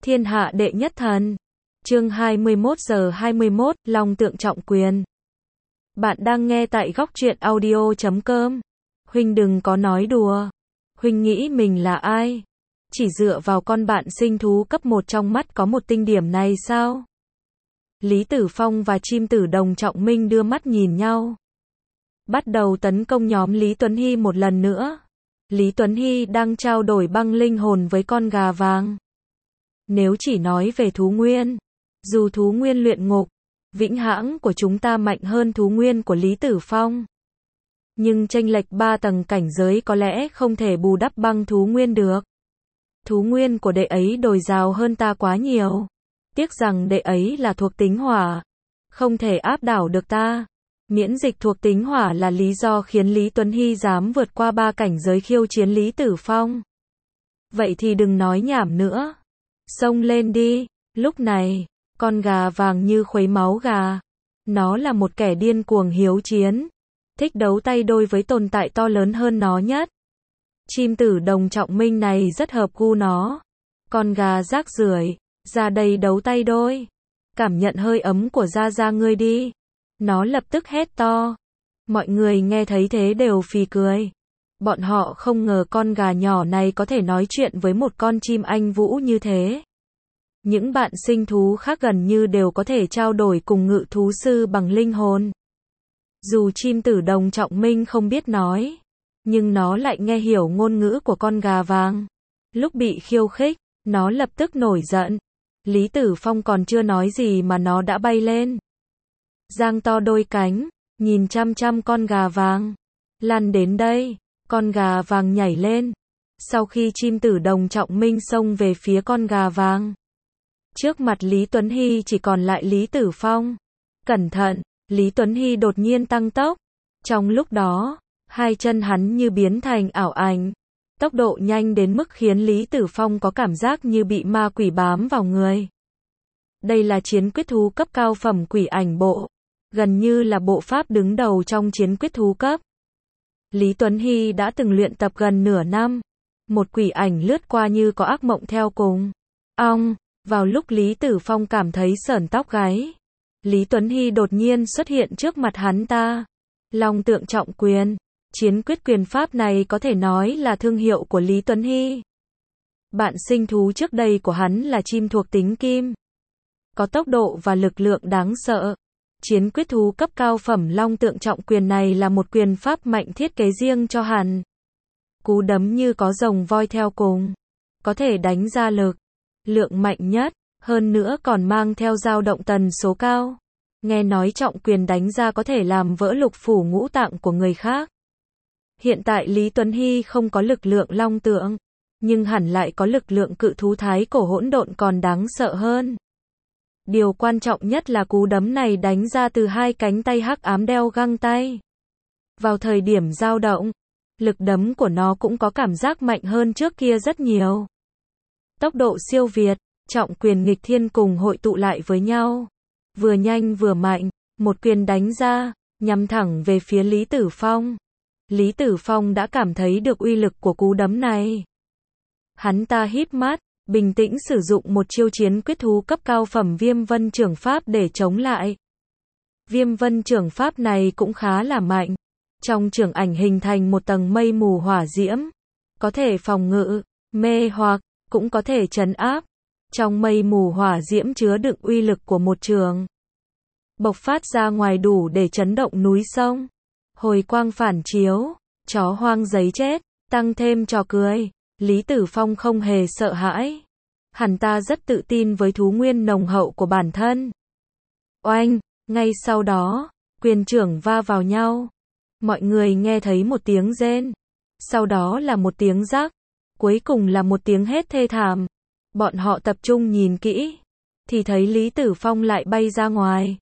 Thiên hạ đệ nhất thần. Chương 21 giờ 21, Long tượng trọng quyền. Bạn đang nghe tại góc truyện audio.com. Huynh đừng có nói đùa. Huynh nghĩ mình là ai? Chỉ dựa vào con bạn sinh thú cấp 1 trong mắt có một tinh điểm này sao? Lý Tử Phong và Chim Tử Đồng Trọng Minh đưa mắt nhìn nhau. Bắt đầu tấn công nhóm Lý Tuấn Hy một lần nữa. Lý Tuấn Hy đang trao đổi băng linh hồn với con gà vàng. Nếu chỉ nói về thú nguyên, dù thú nguyên luyện ngục, vĩnh hãng của chúng ta mạnh hơn thú nguyên của Lý Tử Phong. Nhưng chênh lệch 3 tầng cảnh giới có lẽ không thể bù đắp băng thú nguyên được. Thú nguyên của đệ ấy dồi dào hơn ta quá nhiều. Tiếc rằng đệ ấy là thuộc tính hỏa, không thể áp đảo được ta. Miễn dịch thuộc tính hỏa là lý do khiến Lý Tuấn Hy dám vượt qua 3 cảnh giới khiêu chiến Lý Tử Phong. Vậy thì đừng nói nhảm nữa. Xông lên đi. Lúc này, con gà vàng như khuấy máu gà. Nó là một kẻ điên cuồng hiếu chiến. Thích đấu tay đôi với tồn tại to lớn hơn nó nhất. Chim Tử Đồng Trọng Minh này rất hợp gu nó. Con gà rác rưởi, ra đây đấu tay đôi. Cảm nhận hơi ấm của da ngươi đi. Nó lập tức hét to. Mọi người nghe thấy thế đều phì cười. Bọn họ không ngờ con gà nhỏ này có thể nói chuyện với một con chim anh vũ như thế. Những bạn sinh thú khác gần như đều có thể trao đổi cùng ngự thú sư bằng linh hồn. Dù Chim Tử Đồng Trọng Minh không biết nói, nhưng nó lại nghe hiểu ngôn ngữ của con gà vàng. Lúc bị khiêu khích, nó lập tức nổi giận. Lý Tử Phong còn chưa nói gì mà nó đã bay lên. Giang to đôi cánh, nhìn chăm chăm con gà vàng. Lăn đến đây, con gà vàng nhảy lên. Sau khi Chim Tử Đồng Trọng Minh xông về phía con gà vàng, trước mặt Lý Tuấn Hy chỉ còn lại Lý Tử Phong. Cẩn thận, Lý Tuấn Hy đột nhiên tăng tốc. Trong lúc đó, hai chân hắn như biến thành ảo ảnh. Tốc độ nhanh đến mức khiến Lý Tử Phong có cảm giác như bị ma quỷ bám vào người. Đây là chiến quyết thú cấp cao phẩm quỷ ảnh bộ. Gần như là bộ pháp đứng đầu trong chiến quyết thú cấp. Lý Tuấn Hy đã từng luyện tập gần nửa năm. Một quỷ ảnh lướt qua như có ác mộng theo cùng. Ong, vào lúc Lý Tử Phong cảm thấy sởn tóc gáy, Lý Tuấn Hy đột nhiên xuất hiện trước mặt hắn ta. Long tượng trọng quyền. Chiến quyết quyền pháp này có thể nói là thương hiệu của Lý Tuấn Hy. Bạn sinh thú trước đây của hắn là chim thuộc tính kim. Có tốc độ và lực lượng đáng sợ. Chiến quyết thú cấp cao phẩm long tượng trọng quyền này là một quyền pháp mạnh thiết kế riêng cho hắn. Cú đấm như có rồng voi theo cùng. Có thể đánh ra lượng mạnh nhất, hơn nữa còn mang theo dao động tần số cao. Nghe nói trọng quyền đánh ra có thể làm vỡ lục phủ ngũ tạng của người khác. Hiện tại Lý Tuấn Hy không có lực lượng long tượng, nhưng hẳn lại có lực lượng cự thú thái cổ hỗn độn còn đáng sợ hơn. Điều quan trọng nhất là cú đấm này đánh ra từ hai cánh tay hắc ám đeo găng tay. Vào thời điểm dao động, lực đấm của nó cũng có cảm giác mạnh hơn trước kia rất nhiều. Tốc độ siêu việt, trọng quyền nghịch thiên cùng hội tụ lại với nhau. Vừa nhanh vừa mạnh, một quyền đánh ra, nhắm thẳng về phía Lý Tử Phong. Lý Tử Phong đã cảm thấy được uy lực của cú đấm này. Hắn ta híp mắt, bình tĩnh sử dụng một chiêu chiến quyết thú cấp cao phẩm Viêm Vân Chưởng Pháp để chống lại. Viêm Vân Chưởng Pháp này cũng khá là mạnh. Trong chưởng ảnh hình thành một tầng mây mù hỏa diễm. Có thể phòng ngự, mê hoặc, cũng có thể trấn áp. Trong mây mù hỏa diễm chứa đựng uy lực của một trường. Bộc phát ra ngoài đủ để chấn động núi sông. Hồi quang phản chiếu, chó hoang giấy chết, tăng thêm trò cười. Lý Tử Phong không hề sợ hãi. Hắn ta rất tự tin với thú nguyên nồng hậu của bản thân. Oanh, ngay sau đó, quyền trưởng va vào nhau. Mọi người nghe thấy một tiếng rên. Sau đó là một tiếng rắc. Cuối cùng là một tiếng hét thê thảm. Bọn họ tập trung nhìn kỹ, thì thấy Lý Tử Phong lại bay ra ngoài.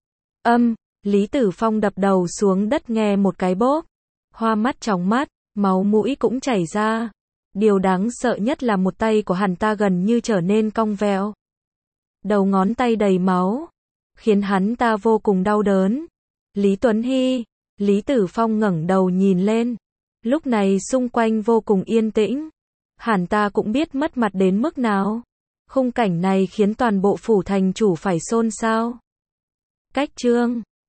Lý Tử Phong đập đầu xuống đất nghe một cái bốp. Hoa mắt chóng mắt, máu mũi cũng chảy ra. Điều đáng sợ nhất là một tay của hắn ta gần như trở nên cong vẹo. Đầu ngón tay đầy máu, khiến hắn ta vô cùng đau đớn. Lý Tuấn Hy, Lý Tử Phong ngẩng đầu nhìn lên. Lúc này xung quanh vô cùng yên tĩnh. Hắn ta cũng biết mất mặt đến mức nào. Khung cảnh này khiến toàn bộ phủ thành chủ phải xôn xao. Cách chương